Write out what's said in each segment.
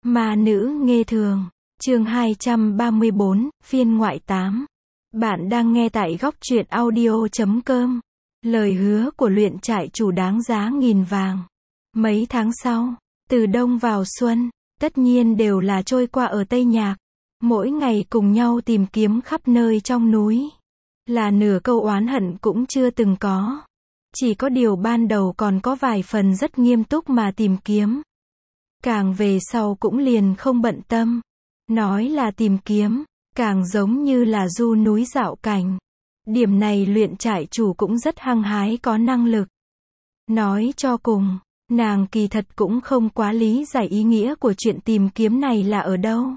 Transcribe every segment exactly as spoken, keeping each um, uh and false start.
Ma nữ nghê thường, chương hai trăm ba mươi bốn, phiên ngoại tám. Bạn đang nghe tại góc truyện audio chấm com. Lời hứa của luyện trại chủ đáng giá nghìn vàng. Mấy tháng sau, từ đông vào xuân, tất nhiên đều là trôi qua ở Tây Nhạc. Mỗi ngày cùng nhau tìm kiếm khắp nơi trong núi. Là nửa câu oán hận cũng chưa từng có. Chỉ có điều ban đầu còn có vài phần rất nghiêm túc mà tìm kiếm. Càng về sau cũng liền không bận tâm. Nói là tìm kiếm, càng giống như là du núi dạo cảnh. Điểm này luyện trại chủ cũng rất hăng hái có năng lực. Nói cho cùng, nàng kỳ thật cũng không quá lý giải ý nghĩa của chuyện tìm kiếm này là ở đâu.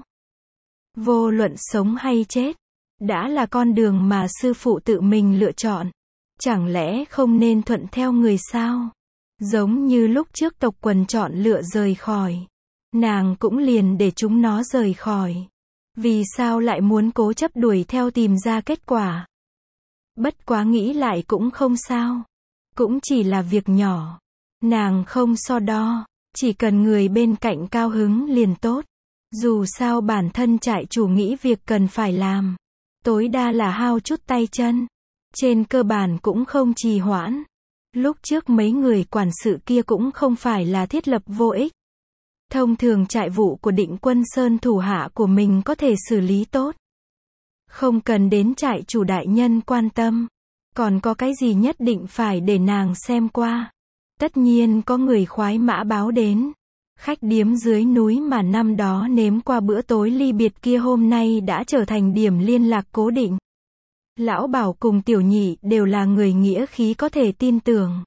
Vô luận sống hay chết, đã là con đường mà sư phụ tự mình lựa chọn. Chẳng lẽ không nên thuận theo người sao? Giống như lúc trước tộc quần chọn lựa rời khỏi. Nàng cũng liền để chúng nó rời khỏi. Vì sao lại muốn cố chấp đuổi theo tìm ra kết quả? Bất quá nghĩ lại cũng không sao. Cũng chỉ là việc nhỏ. Nàng không so đo. Chỉ cần người bên cạnh cao hứng liền tốt. Dù sao bản thân trại chủ nghĩ việc cần phải làm. Tối đa là hao chút tay chân. Trên cơ bản cũng không trì hoãn. Lúc trước mấy người quản sự kia cũng không phải là thiết lập vô ích. Thông thường trại vụ của Định Quân Sơn thủ hạ của mình có thể xử lý tốt. Không cần đến trại chủ đại nhân quan tâm. Còn có cái gì nhất định phải để nàng xem qua. Tất nhiên có người khoái mã báo đến. Khách điếm dưới núi mà năm đó nếm qua bữa tối ly biệt kia hôm nay đã trở thành điểm liên lạc cố định. Lão Bảo cùng Tiểu Nhị đều là người nghĩa khí có thể tin tưởng.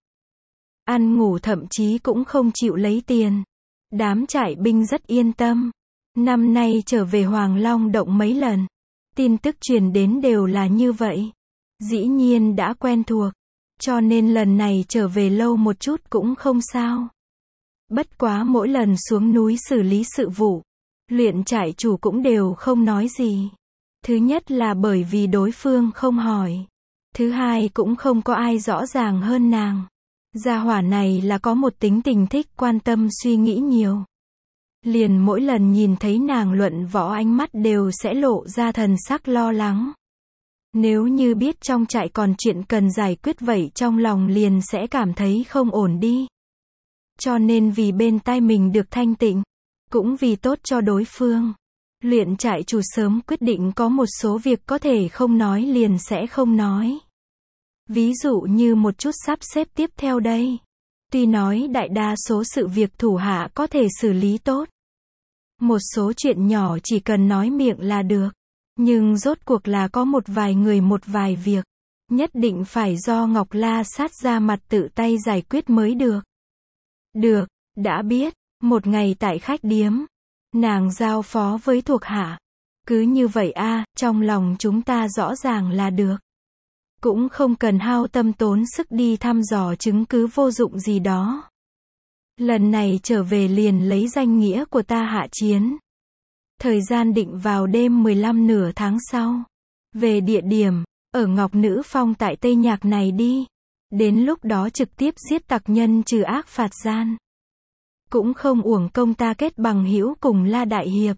Ăn ngủ thậm chí cũng không chịu lấy tiền. Đám trại binh rất yên tâm. Năm nay trở về Hoàng Long Động mấy lần. Tin tức truyền đến đều là như vậy. Dĩ nhiên đã quen thuộc. Cho nên lần này trở về lâu một chút cũng không sao. Bất quá mỗi lần xuống núi xử lý sự vụ, luyện trại chủ cũng đều không nói gì. Thứ nhất là bởi vì đối phương không hỏi. Thứ hai cũng không có ai rõ ràng hơn nàng. Gia hỏa này là có một tính tình thích quan tâm suy nghĩ nhiều. Liền mỗi lần nhìn thấy nàng luận võ ánh mắt đều sẽ lộ ra thần sắc lo lắng. Nếu như biết trong trại còn chuyện cần giải quyết vậy trong lòng liền sẽ cảm thấy không ổn đi. Cho nên vì bên tai mình được thanh tịnh, cũng vì tốt cho đối phương. Luyện trại chủ sớm quyết định có một số việc có thể không nói liền sẽ không nói. Ví dụ như một chút sắp xếp tiếp theo đây. Tuy nói đại đa số sự việc thủ hạ có thể xử lý tốt. Một số chuyện nhỏ chỉ cần nói miệng là được. Nhưng rốt cuộc là có một vài người một vài việc. Nhất định phải do Ngọc La Sát ra mặt tự tay giải quyết mới được. Được, đã biết. Một ngày tại khách điếm. Nàng giao phó với thuộc hạ. Cứ như vậy a, trong lòng chúng ta rõ ràng là được. Cũng không cần hao tâm tốn sức đi thăm dò chứng cứ vô dụng gì đó. Lần này trở về liền lấy danh nghĩa của ta hạ chiến. Thời gian định vào đêm mười lăm nửa tháng sau. Về địa điểm, ở Ngọc Nữ Phong tại Tây Nhạc này đi. Đến lúc đó trực tiếp giết tặc nhân trừ ác phạt gian. Cũng không uổng công ta kết bằng hữu cùng La Đại Hiệp.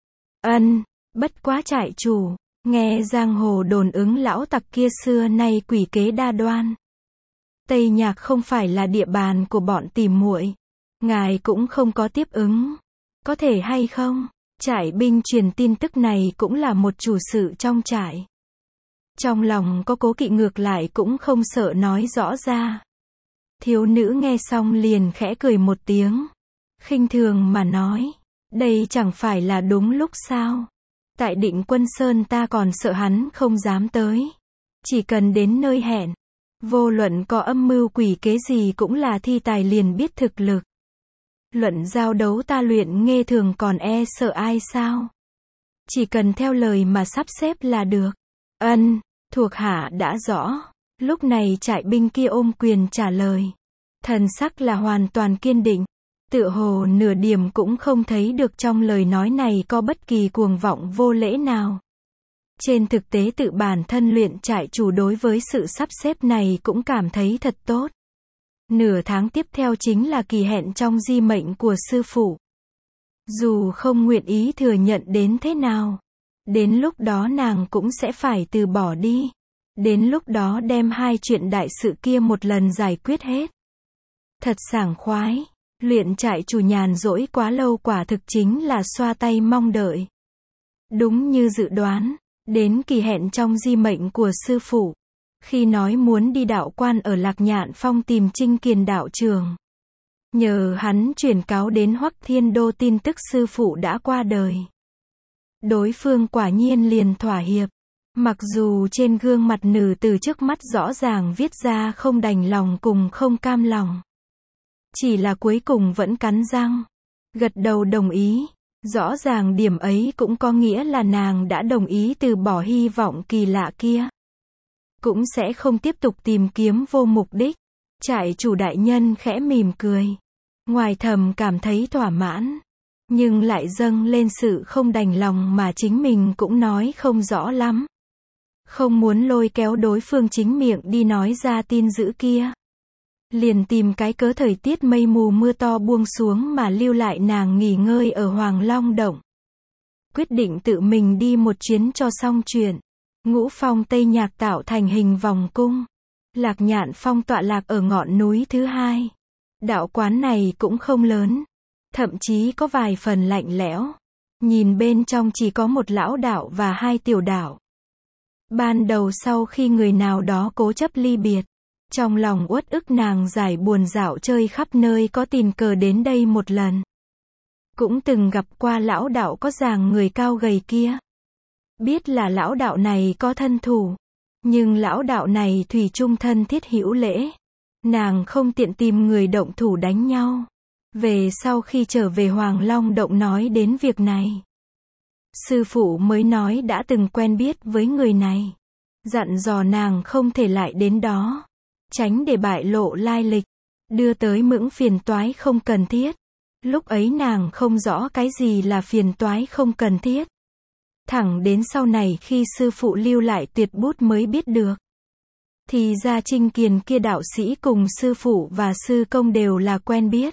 Ân, bất quá trại chủ, nghe giang hồ đồn ứng lão tặc kia xưa nay quỷ kế đa đoan. Tây Nhạc không phải là địa bàn của bọn tìm muội. Ngài cũng không có tiếp ứng. Có thể hay không? Trại binh truyền tin tức này cũng là một chủ sự trong trại. Trong lòng có cố kỵ ngược lại cũng không sợ nói rõ ra. Thiếu nữ nghe xong liền khẽ cười một tiếng. Khinh thường mà nói. Đây chẳng phải là đúng lúc sao? Tại Định Quân Sơn ta còn sợ hắn không dám tới. Chỉ cần đến nơi hẹn. Vô luận có âm mưu quỷ kế gì cũng là thi tài liền biết thực lực. Luận giao đấu ta luyện nghê thường còn e sợ ai sao? Chỉ cần theo lời mà sắp xếp là được. Ân, thuộc hạ đã rõ. Lúc này trại binh kia ôm quyền trả lời. Thần sắc là hoàn toàn kiên định. Tựa hồ nửa điểm cũng không thấy được trong lời nói này có bất kỳ cuồng vọng vô lễ nào. Trên thực tế tự bản thân luyện trại chủ đối với sự sắp xếp này cũng cảm thấy thật tốt. Nửa tháng tiếp theo chính là kỳ hẹn trong di mệnh của sư phụ. Dù không nguyện ý thừa nhận đến thế nào, đến lúc đó nàng cũng sẽ phải từ bỏ đi. Đến lúc đó đem hai chuyện đại sự kia một lần giải quyết hết. Thật sảng khoái. Luyện trại chủ nhàn rỗi quá lâu quả thực chính là xoa tay mong đợi. Đúng như dự đoán, đến kỳ hẹn trong di mệnh của sư phụ, khi nói muốn đi đạo quan ở Lạc Nhạn Phong tìm Trinh Kiền đạo trường. Nhờ hắn chuyển cáo đến Hoắc Thiên Đô tin tức sư phụ đã qua đời. Đối phương quả nhiên liền thỏa hiệp. Mặc dù trên gương mặt nữ từ trước mắt rõ ràng viết ra không đành lòng cùng không cam lòng. Chỉ là cuối cùng vẫn cắn răng, gật đầu đồng ý. Rõ ràng điểm ấy cũng có nghĩa là nàng đã đồng ý từ bỏ hy vọng kỳ lạ kia. Cũng sẽ không tiếp tục tìm kiếm vô mục đích. Trại chủ đại nhân khẽ mỉm cười. Ngoài thầm cảm thấy thỏa mãn. Nhưng lại dâng lên sự không đành lòng mà chính mình cũng nói không rõ lắm. Không muốn lôi kéo đối phương chính miệng đi nói ra tin dữ kia. Liền tìm cái cớ thời tiết mây mù mưa to buông xuống mà lưu lại nàng nghỉ ngơi ở Hoàng Long Động. Quyết định tự mình đi một chuyến cho xong chuyện. Ngũ Phong Tây Nhạc tạo thành hình vòng cung. Lạc Nhạn Phong tọa lạc ở ngọn núi thứ hai. Đạo quán này cũng không lớn. Thậm chí có vài phần lạnh lẽo. Nhìn bên trong chỉ có một lão đạo và hai tiểu đạo. Ban đầu sau khi người nào đó cố chấp ly biệt. Trong lòng uất ức nàng giải buồn dạo chơi khắp nơi có tình cờ đến đây một lần. Cũng từng gặp qua lão đạo có dáng người cao gầy kia. Biết là lão đạo này có thân thủ. Nhưng lão đạo này thủy chung thân thiết hữu lễ. Nàng không tiện tìm người động thủ đánh nhau. Về sau khi trở về Hoàng Long Động nói đến việc này. Sư phụ mới nói đã từng quen biết với người này. Dặn dò nàng không thể lại đến đó. Tránh để bại lộ lai lịch. Đưa tới những phiền toái không cần thiết. Lúc ấy nàng không rõ cái gì là phiền toái không cần thiết. Thẳng đến sau này khi sư phụ lưu lại tuyệt bút mới biết được. Thì ra Trinh Kiền kia đạo sĩ cùng sư phụ và sư công đều là quen biết.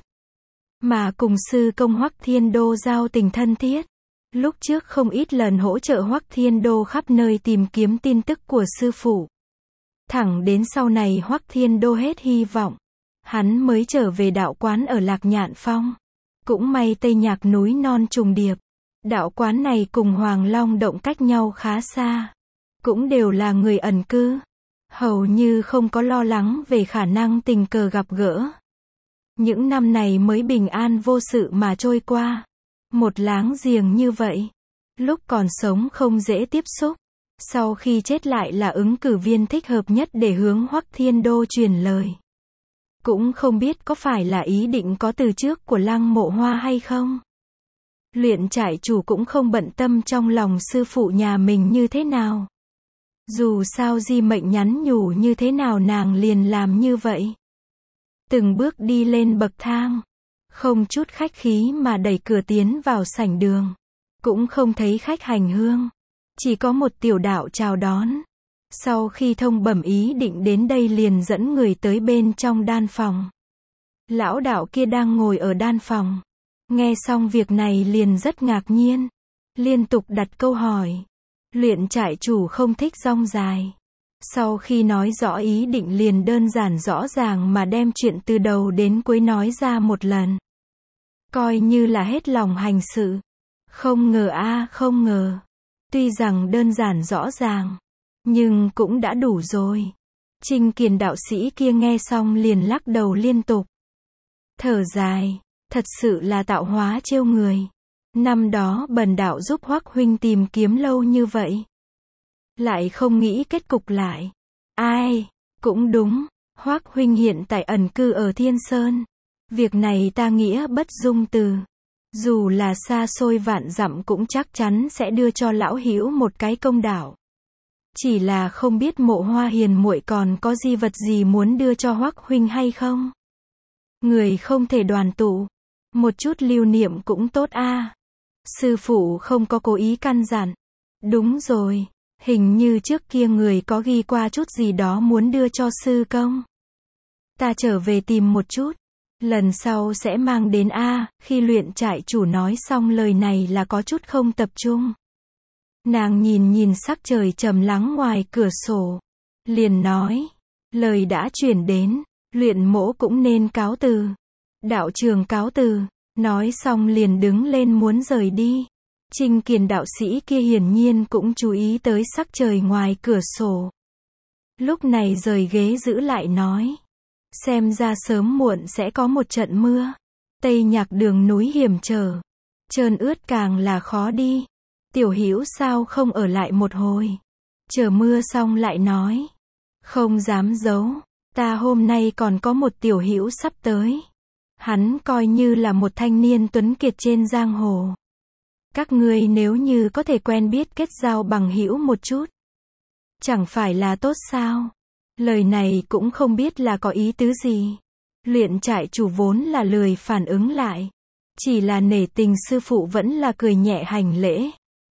Mà cùng sư công Hoắc Thiên Đô giao tình thân thiết. Lúc trước không ít lần hỗ trợ Hoắc Thiên Đô khắp nơi tìm kiếm tin tức của sư phụ. Thẳng đến sau này Hoắc Thiên Đô hết hy vọng. Hắn mới trở về đạo quán ở Lạc Nhạn Phong. Cũng may Tây Nhạc núi non trùng điệp. Đạo quán này cùng Hoàng Long Động cách nhau khá xa. Cũng đều là người ẩn cư. Hầu như không có lo lắng về khả năng tình cờ gặp gỡ. Những năm này mới bình an vô sự mà trôi qua. Một láng giềng như vậy. Lúc còn sống không dễ tiếp xúc. Sau khi chết lại là ứng cử viên thích hợp nhất để hướng Hoắc Thiên Đô truyền lời. Cũng không biết có phải là ý định có từ trước của Lăng Mộ Hoa hay không. Luyện trại chủ cũng không bận tâm trong lòng sư phụ nhà mình như thế nào. Dù sao di mệnh nhắn nhủ như thế nào nàng liền làm như vậy. Từng bước đi lên bậc thang. Không chút khách khí mà đẩy cửa tiến vào sảnh đường. Cũng không thấy khách hành hương. Chỉ có một tiểu đạo chào đón. Sau khi thông bẩm ý định đến đây liền dẫn người tới bên trong đan phòng. Lão đạo kia đang ngồi ở đan phòng. Nghe xong việc này liền rất ngạc nhiên. Liên tục đặt câu hỏi. Luyện trại chủ không thích rong dài. Sau khi nói rõ ý định liền đơn giản rõ ràng mà đem chuyện từ đầu đến cuối nói ra một lần. Coi như là hết lòng hành sự. Không ngờ a à, không ngờ. Tuy rằng đơn giản rõ ràng. Nhưng cũng đã đủ rồi. Trinh Kiền đạo sĩ kia nghe xong liền lắc đầu liên tục. Thở dài. Thật sự là tạo hóa trêu người. Năm đó bần đạo giúp Hoắc huynh tìm kiếm lâu như vậy. Lại không nghĩ kết cục lại. Ai, cũng đúng. Hoắc huynh hiện tại ẩn cư ở Thiên Sơn. Việc này ta nghĩa bất dung từ. Dù là xa xôi vạn dặm cũng chắc chắn sẽ đưa cho lão hữu một cái công đạo. Chỉ là không biết Mộ Hoa hiền muội còn có di vật gì muốn đưa cho Hoắc huynh hay không? Người không thể đoàn tụ. Một chút lưu niệm cũng tốt a. À. Sư phụ không có cố ý căn dặn. Đúng rồi. Hình như trước kia người có ghi qua chút gì đó muốn đưa cho sư công. Ta trở về tìm một chút. Lần sau sẽ mang đến a, khi luyện trại chủ nói xong lời này là có chút không tập trung. Nàng nhìn nhìn sắc trời trầm lắng ngoài cửa sổ. Liền nói, lời đã chuyển đến, luyện mỗ cũng nên cáo từ. Đạo trường cáo từ, nói xong liền đứng lên muốn rời đi. Trinh Kiền đạo sĩ kia hiển nhiên cũng chú ý tới sắc trời ngoài cửa sổ. Lúc này rời ghế giữ lại nói. Xem ra sớm muộn sẽ có một trận mưa. Tây Nhạc đường núi hiểm trở. Trơn ướt càng là khó đi. Tiểu Hữu sao không ở lại một hồi. Chờ mưa xong lại nói. Không dám giấu. Ta hôm nay còn có một tiểu hữu sắp tới. Hắn coi như là một thanh niên tuấn kiệt trên giang hồ. Các ngươi nếu như có thể quen biết kết giao bằng hữu một chút. Chẳng phải là tốt sao? Lời này cũng không biết là có ý tứ gì. Luyện trại chủ vốn là lười phản ứng lại. Chỉ là nể tình sư phụ vẫn là cười nhẹ hành lễ.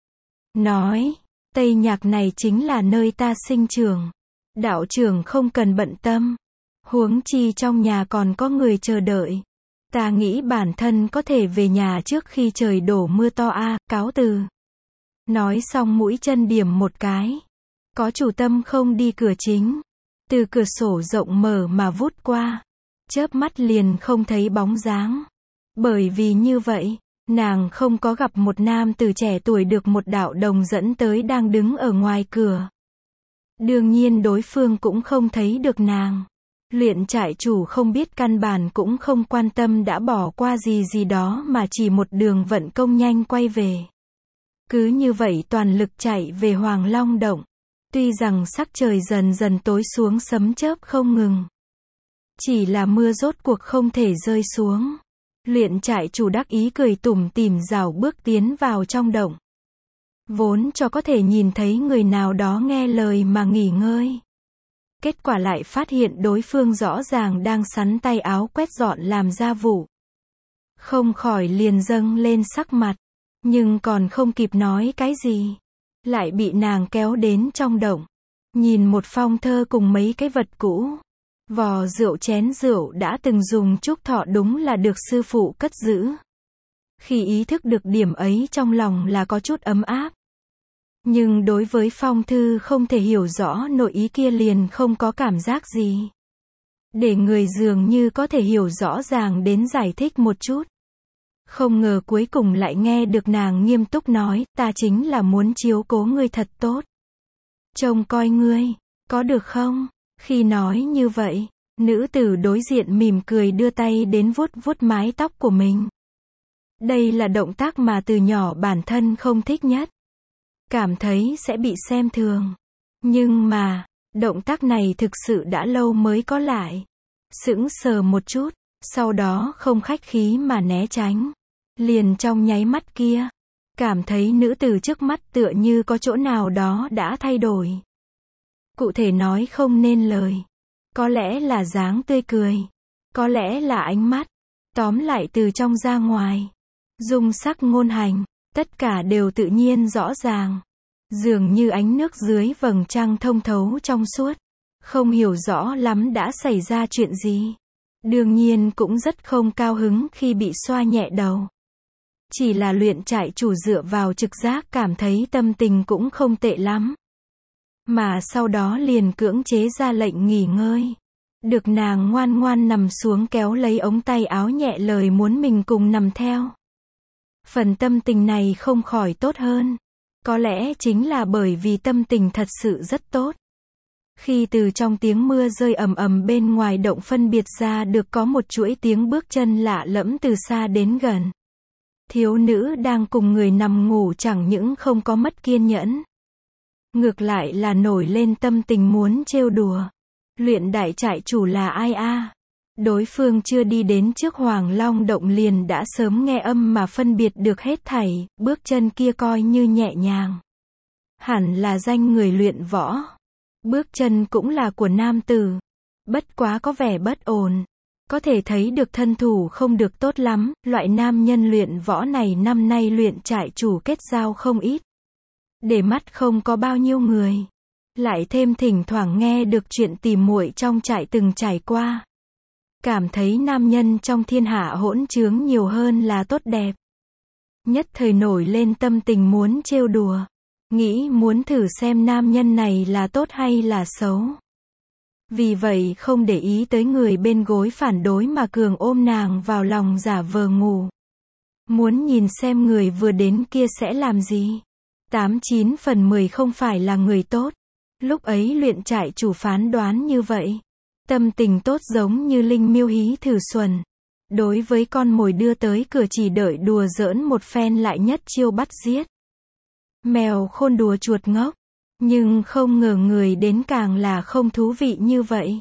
Nói, Tây Nhạc này chính là nơi ta sinh trưởng. Đạo trưởng không cần bận tâm. Huống chi trong nhà còn có người chờ đợi. Ta nghĩ bản thân có thể về nhà trước khi trời đổ mưa to a, cáo từ. Nói xong mũi chân điểm một cái. Có chủ tâm không đi cửa chính. Từ cửa sổ rộng mở mà vút qua. Chớp mắt liền không thấy bóng dáng. Bởi vì như vậy, nàng không có gặp một nam tử trẻ tuổi được một đạo đồng dẫn tới đang đứng ở ngoài cửa. Đương nhiên đối phương cũng không thấy được nàng. Luyện trại chủ không biết căn bản cũng không quan tâm đã bỏ qua gì gì đó mà chỉ một đường vận công nhanh quay về. Cứ như vậy toàn lực chạy về Hoàng Long Động. Tuy rằng sắc trời dần dần tối xuống sấm chớp không ngừng. Chỉ là mưa rốt cuộc không thể rơi xuống. Luyện trại chủ đắc ý cười tủm tỉm rảo bước tiến vào trong động. Vốn cho có thể nhìn thấy người nào đó nghe lời mà nghỉ ngơi. Kết quả lại phát hiện đối phương rõ ràng đang sắn tay áo quét dọn làm gia vụ. Không khỏi liền dâng lên sắc mặt. Nhưng còn không kịp nói cái gì. Lại bị nàng kéo đến trong động. Nhìn một phong thơ cùng mấy cái vật cũ. Vò rượu chén rượu đã từng dùng chúc thọ đúng là được sư phụ cất giữ. Khi ý thức được điểm ấy trong lòng là có chút ấm áp. Nhưng đối với phong thư không thể hiểu rõ nội ý kia liền không có cảm giác gì. Để người dường như có thể hiểu rõ ràng đến giải thích một chút. Không ngờ cuối cùng lại nghe được nàng nghiêm túc nói, ta chính là muốn chiếu cố ngươi thật tốt. Trông coi ngươi, có được không? Khi nói như vậy, nữ tử đối diện mỉm cười đưa tay đến vuốt vuốt mái tóc của mình. Đây là động tác mà từ nhỏ bản thân không thích nhất. Cảm thấy sẽ bị xem thường. Nhưng mà, động tác này thực sự đã lâu mới có lại. Sững sờ một chút, sau đó không khách khí mà né tránh. Liền trong nháy mắt kia, cảm thấy nữ tử trước mắt tựa như có chỗ nào đó đã thay đổi. Cụ thể nói không nên lời. Có lẽ là dáng tươi cười. Có lẽ là ánh mắt. Tóm lại từ trong ra ngoài. Dung sắc ngôn hành. Tất cả đều tự nhiên rõ ràng. Dường như ánh nước dưới vầng trăng thông thấu trong suốt. Không hiểu rõ lắm đã xảy ra chuyện gì. Đương nhiên cũng rất không cao hứng khi bị xoa nhẹ đầu. Chỉ là luyện trại chủ dựa vào trực giác cảm thấy tâm tình cũng không tệ lắm. Mà sau đó liền cưỡng chế ra lệnh nghỉ ngơi. Được nàng ngoan ngoan nằm xuống kéo lấy ống tay áo nhẹ lời muốn mình cùng nằm theo. Phần tâm tình này không khỏi tốt hơn. Có lẽ chính là bởi vì tâm tình thật sự rất tốt. Khi từ trong tiếng mưa rơi ầm ầm bên ngoài động phân biệt ra được có một chuỗi tiếng bước chân lạ lẫm từ xa đến gần. Thiếu nữ đang cùng người nằm ngủ chẳng những không có mất kiên nhẫn. Ngược lại là nổi lên tâm tình muốn trêu đùa. Luyện đại trại chủ là ai a? Đối phương chưa đi đến trước Hoàng Long Động liền đã sớm nghe âm mà phân biệt được hết thảy, bước chân kia coi như nhẹ nhàng. Hẳn là danh người luyện võ. Bước chân cũng là của nam tử. Bất quá có vẻ bất ổn. Có thể thấy được thân thủ không được tốt lắm, loại nam nhân luyện võ này năm nay luyện trại chủ kết giao không ít. Để mắt không có bao nhiêu người. Lại thêm thỉnh thoảng nghe được chuyện tỉ muội trong trại từng trải qua. cảm thấy nam nhân trong thiên hạ hỗn trướng nhiều hơn là tốt đẹp. Nhất thời nổi lên tâm tình muốn trêu đùa, nghĩ muốn thử xem nam nhân này là tốt hay là xấu. Vì vậy không để ý tới người bên gối phản đối mà cường ôm nàng vào lòng giả vờ ngủ. Muốn nhìn xem người vừa đến kia sẽ làm gì. Tám chín phần mười không phải là người tốt. Lúc ấy luyện trại chủ phán đoán như vậy. Tâm tình tốt giống như linh miêu hí thử xuẩn. Đối với con mồi đưa tới cửa chỉ đợi đùa giỡn một phen lại nhất chiêu bắt giết. Mèo khôn đùa chuột ngốc. Nhưng không ngờ người đến càng là không thú vị như vậy.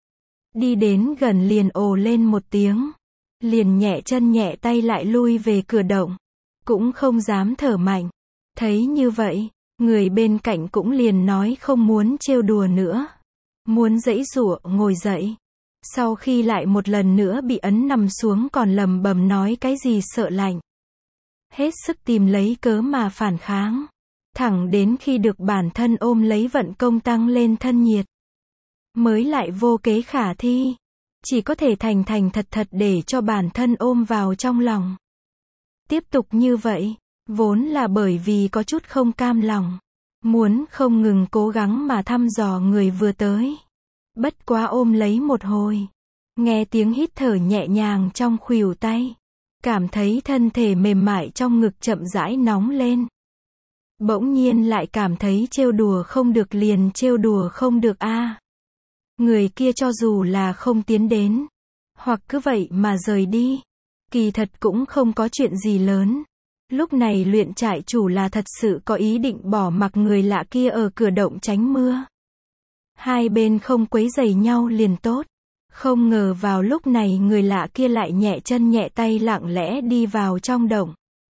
Đi đến gần liền ồ lên một tiếng. Liền nhẹ chân nhẹ tay lại lui về cửa động. Cũng không dám thở mạnh. Thấy như vậy, người bên cạnh cũng liền nói không muốn trêu đùa nữa. Muốn giãy giụa ngồi dậy. Sau khi lại một lần nữa bị ấn nằm xuống còn lầm bầm nói cái gì sợ lạnh. Hết sức tìm lấy cớ mà phản kháng. Thẳng đến khi được bản thân ôm lấy vận công tăng lên thân nhiệt. Mới lại vô kế khả thi. Chỉ có thể thành thành thật thật để cho bản thân ôm vào trong lòng. Tiếp tục như vậy, vốn là bởi vì có chút không cam lòng. Muốn không ngừng cố gắng mà thăm dò người vừa tới. Bất quá ôm lấy một hồi. Nghe tiếng hít thở nhẹ nhàng trong khuỷu tay. Cảm thấy thân thể mềm mại trong ngực chậm rãi nóng lên. Bỗng nhiên lại cảm thấy trêu đùa không được liền trêu đùa không được a. À. Người kia cho dù là không tiến đến, hoặc cứ vậy mà rời đi, kỳ thật cũng không có chuyện gì lớn. Lúc này luyện trại chủ là thật sự có ý định bỏ mặc người lạ kia ở cửa động tránh mưa. Hai bên không quấy rầy nhau liền tốt. Không ngờ vào lúc này người lạ kia lại nhẹ chân nhẹ tay lặng lẽ đi vào trong động.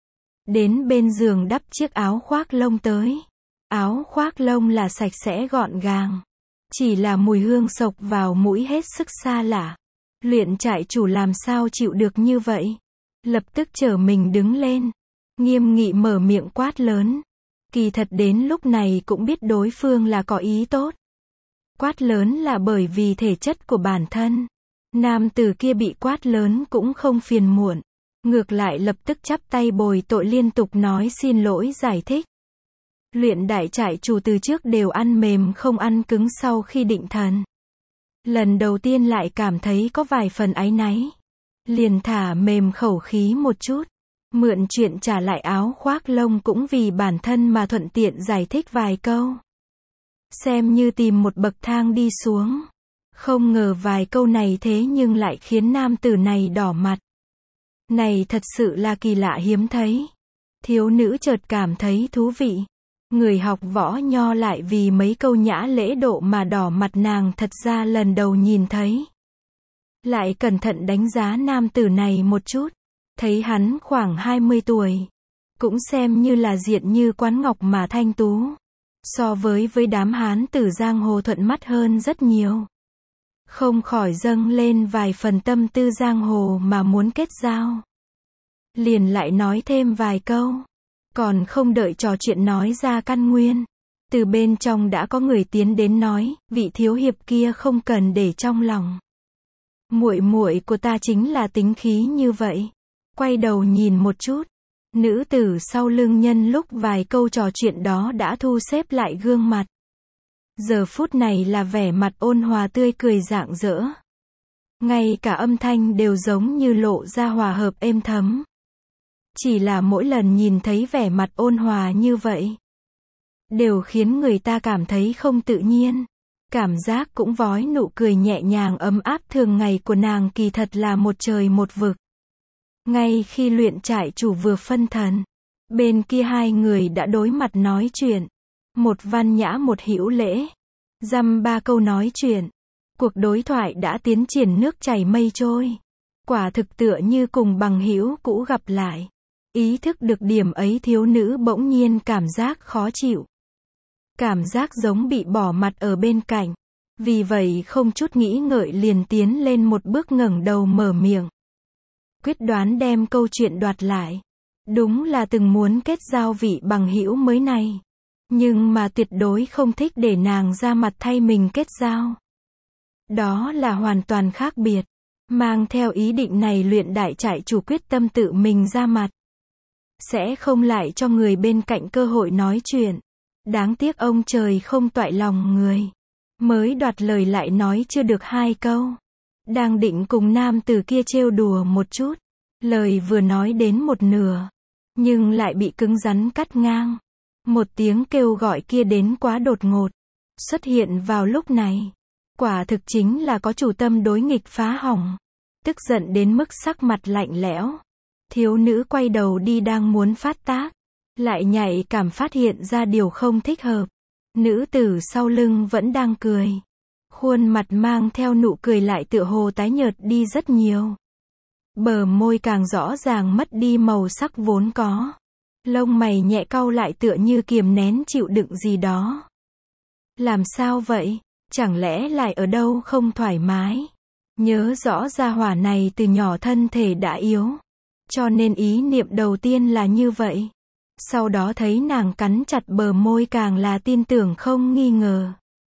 Đến bên giường đắp chiếc áo khoác lông tới. Áo khoác lông là sạch sẽ gọn gàng. Chỉ là mùi hương xộc vào mũi hết sức xa lạ. Luyện trại chủ làm sao chịu được như vậy. Lập tức trở mình đứng lên. Nghiêm nghị mở miệng quát lớn. Kỳ thật đến lúc này cũng biết đối phương là có ý tốt. Quát lớn là bởi vì thể chất của bản thân. Nam tử kia bị quát lớn cũng không phiền muộn. Ngược lại lập tức chắp tay bồi tội liên tục nói xin lỗi giải thích. Luyện đại trại chủ từ trước đều ăn mềm không ăn cứng sau khi định thần. Lần đầu tiên lại cảm thấy có vài phần áy náy. Liền thả mềm khẩu khí một chút. Mượn chuyện trả lại áo khoác lông cũng vì bản thân mà thuận tiện giải thích vài câu. Xem như tìm một bậc thang đi xuống. Không ngờ vài câu này thế nhưng lại khiến nam tử này đỏ mặt. Này thật sự là kỳ lạ hiếm thấy. Thiếu nữ chợt cảm thấy thú vị. Người học võ nho lại vì mấy câu nhã lễ độ mà đỏ mặt nàng thật ra lần đầu nhìn thấy. Lại cẩn thận đánh giá nam tử này một chút. Thấy hắn khoảng hai mươi tuổi. Cũng xem như là diện như quán ngọc mà thanh tú. So với với đám hán tử giang hồ thuận mắt hơn rất nhiều. Không khỏi dâng lên vài phần tâm tư giang hồ mà muốn kết giao. Liền lại nói thêm vài câu. Còn không đợi trò chuyện nói ra căn nguyên. Từ bên trong đã có người tiến đến nói, vị thiếu hiệp kia không cần để trong lòng. Muội muội của ta chính là tính khí như vậy. Quay đầu nhìn một chút. Nữ tử sau lưng nhân lúc vài câu trò chuyện đó đã thu xếp lại gương mặt. Giờ phút này là vẻ mặt ôn hòa tươi cười rạng rỡ. Ngay cả âm thanh đều giống như lộ ra hòa hợp êm thấm. Chỉ là mỗi lần nhìn thấy vẻ mặt ôn hòa như vậy, đều khiến người ta cảm thấy không tự nhiên. Cảm giác cũng vói nụ cười nhẹ nhàng ấm áp thường ngày của nàng kỳ thật là một trời một vực. Ngay khi luyện trại chủ vừa phân thần, bên kia hai người đã đối mặt nói chuyện. Một văn nhã một hữu lễ. Dăm ba câu nói chuyện. Cuộc đối thoại đã tiến triển nước chảy mây trôi. Quả thực tựa như cùng bằng hữu cũ gặp lại. Ý thức được điểm ấy thiếu nữ bỗng nhiên cảm giác khó chịu. Cảm giác giống bị bỏ mặt ở bên cạnh. Vì vậy không chút nghĩ ngợi liền tiến lên một bước ngẩng đầu mở miệng. Quyết đoán đem câu chuyện đoạt lại. Đúng là từng muốn kết giao vị bằng hữu mới này. Nhưng mà tuyệt đối không thích để nàng ra mặt thay mình kết giao. Đó là hoàn toàn khác biệt. Mang theo ý định này luyện đại trại chủ quyết tâm tự mình ra mặt. Sẽ không lại cho người bên cạnh cơ hội nói chuyện. Đáng tiếc ông trời không toại lòng người. Mới đoạt lời lại nói chưa được hai câu. Đang định cùng nam tử kia trêu đùa một chút. Lời vừa nói đến một nửa. Nhưng lại bị cứng rắn cắt ngang. Một tiếng kêu gọi kia đến quá đột ngột. Xuất hiện vào lúc này. Quả thực chính là có chủ tâm đối nghịch phá hỏng. Tức giận đến mức sắc mặt lạnh lẽo. Thiếu nữ quay đầu đi đang muốn phát tác. Lại nhạy cảm phát hiện ra điều không thích hợp. Nữ tử sau lưng vẫn đang cười. Khuôn mặt mang theo nụ cười lại tựa hồ tái nhợt đi rất nhiều. Bờ môi càng rõ ràng mất đi màu sắc vốn có. Lông mày nhẹ cau lại tựa như kiềm nén chịu đựng gì đó. Làm sao vậy? Chẳng lẽ lại ở đâu không thoải mái? Nhớ rõ gia hỏa này từ nhỏ thân thể đã yếu. Cho nên ý niệm đầu tiên là như vậy. Sau đó thấy nàng cắn chặt bờ môi càng là tin tưởng không nghi ngờ.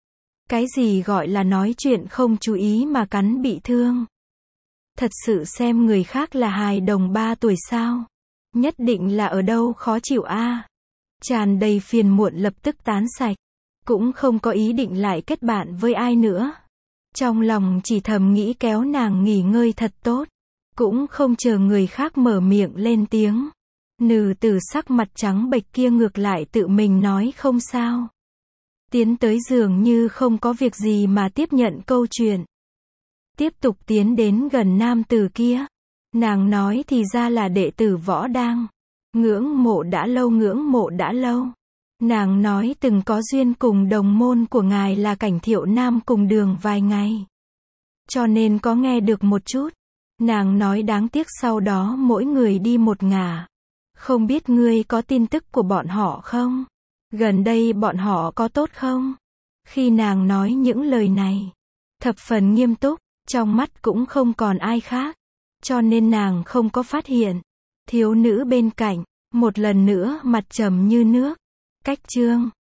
Cái gì gọi là nói chuyện không chú ý mà cắn bị thương? Thật sự xem người khác là hài đồng ba tuổi sao? Nhất định là ở đâu khó chịu a. À? Tràn đầy phiền muộn lập tức tán sạch. Cũng không có ý định lại kết bạn với ai nữa. Trong lòng chỉ thầm nghĩ kéo nàng nghỉ ngơi thật tốt. Cũng không chờ người khác mở miệng lên tiếng. Nữ tử sắc mặt trắng bệch kia ngược lại tự mình nói không sao. Tiến tới dường như không có việc gì mà tiếp nhận câu chuyện. Tiếp tục tiến đến gần nam tử kia. Nàng nói thì ra là đệ tử Võ Đang. Ngưỡng mộ đã lâu ngưỡng mộ đã lâu. Nàng nói từng có duyên cùng đồng môn của ngài là Cảnh Thiệu Nam cùng đường vài ngày. Cho nên có nghe được một chút. Nàng nói đáng tiếc sau đó mỗi người đi một ngả. Không biết ngươi có tin tức của bọn họ không? Gần đây bọn họ có tốt không? Khi nàng nói những lời này, thập phần nghiêm túc, trong mắt cũng không còn ai khác. Cho nên nàng không có phát hiện. Thiếu nữ bên cạnh, một lần nữa mặt trầm như nước. Cách chương